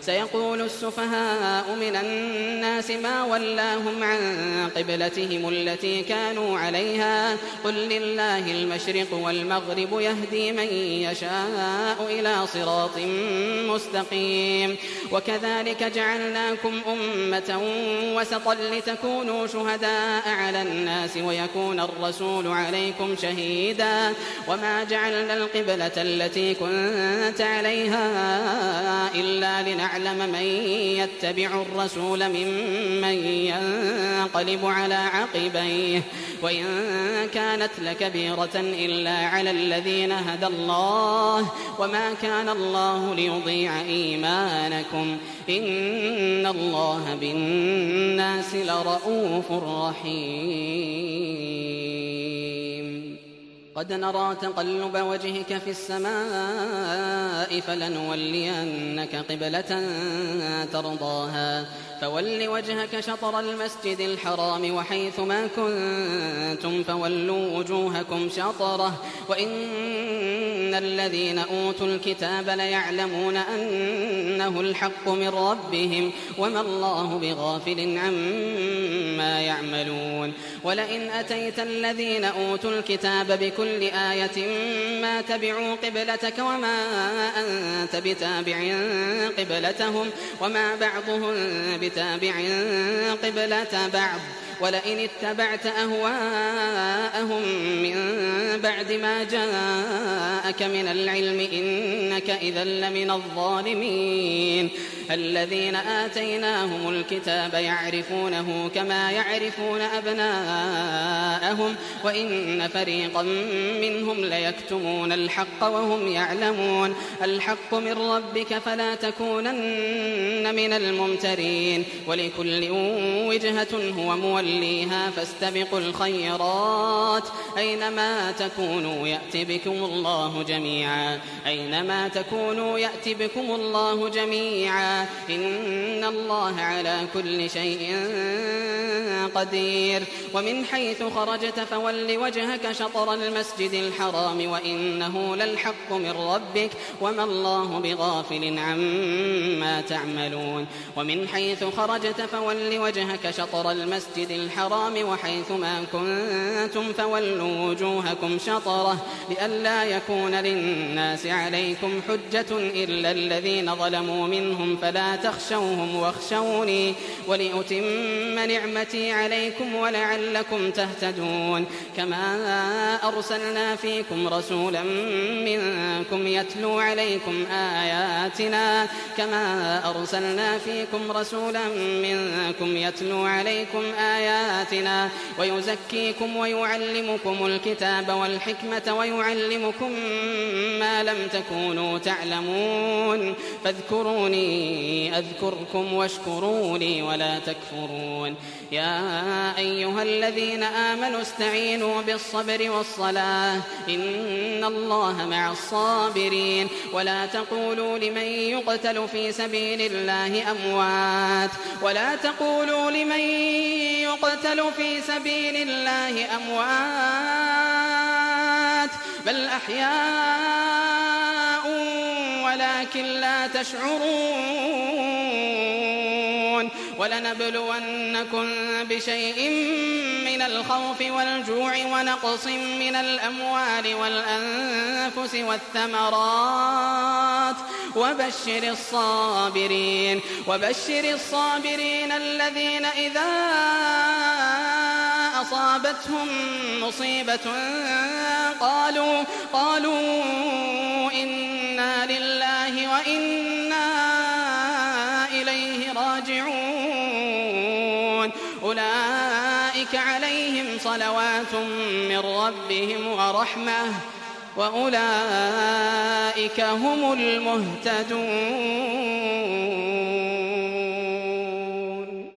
سيقول السفهاء من الناس ما ولاهم عن قبلتهم التي كانوا عليها قل لله المشرق والمغرب يهدي من يشاء إلى صراط مستقيم وكذلك جعلناكم أمة وسطا لتكونوا شهداء على الناس ويكون الرسول عليكم شهيدا وما جعلنا القبلة التي كنت عليها إلا لنعلم من يتبع الرسول ممن ينقلب على عقبيه وإن كانت لكبيرة إلا على الذين هدى الله وما كان الله ليضيع إيمانكم إن الله بالناس لرءوف رحيم قد نرى تقلب وجهك في السماء فلنولينك قبلة ترضاها فول وجهك شطر المسجد الحرام وحيث ما كنتم فولوا وجوهكم شطره وإن الذين أوتوا الكتاب ليعلمون أنه الحق من ربهم وما الله بغافل عما يعملون ولئن أتيت الذين أوتوا الكتاب بكل آية ما تبعوا قبلتك وما أنت بتابع قبلتهم وما بعضهم بتابع قبلة بعض ولئن اتبعت أهواءهم من بعد ما جاءك من العلم إنك إذا لمن الظالمين الذين آتيناهم الكتاب يعرفونه كما يعرفون أبناءهم وإن فريقا منهم ليكتمون الحق وهم يعلمون الحق من ربك فلا تكونن من الممترين ولكل وجهة هو موليها فاستبقوا الخيرات أينما تكونوا يأتي بكم الله جميعا أينما تكونوا يأتي بكم الله جميعا إن الله على كل شيء قدير ومن حيث خرجت فول وجهك شطر المسجد الحرام وإنه للحق من ربك وما الله بغافل عما تعملون ومن حيث خرجت فول وجهك شطر المسجد الحرام وحيث ما كنتم فولوا وجوهكم شطره لئلا يكون للناس عليكم حجة إلا الذين ظلموا منهم فلا تخشوهم واخشوني ولأتم نعمتي عليكم ولعلكم تهتدون كما أرسلنا فيكم رسولا منكم يتلو عليكم آياتنا آياتنا ويزكيكم ويعلمكم الكتاب والحكمة ويعلمكم ما لم تكونوا تعلمون فاذكروني أذكركم واشكروا لي ولا تكفرون يا أيها الذين آمنوا استعينوا بالصبر والصلاة إن الله مع الصابرين ولا تقولوا لمن يقتل في سبيل الله أموات بل أحياء ولكن لا تشعرون ولنبلونكم بشيء من الخوف والجوع ونقص من الأموال والأنفس والثمرات وبشر الصابرين الذين إذا أصابتهم مصيبة قالوا إنا لله وإنا إليه راجعون أولئك عليهم صلوات من ربهم ورحمة وأولئك هم المهتدون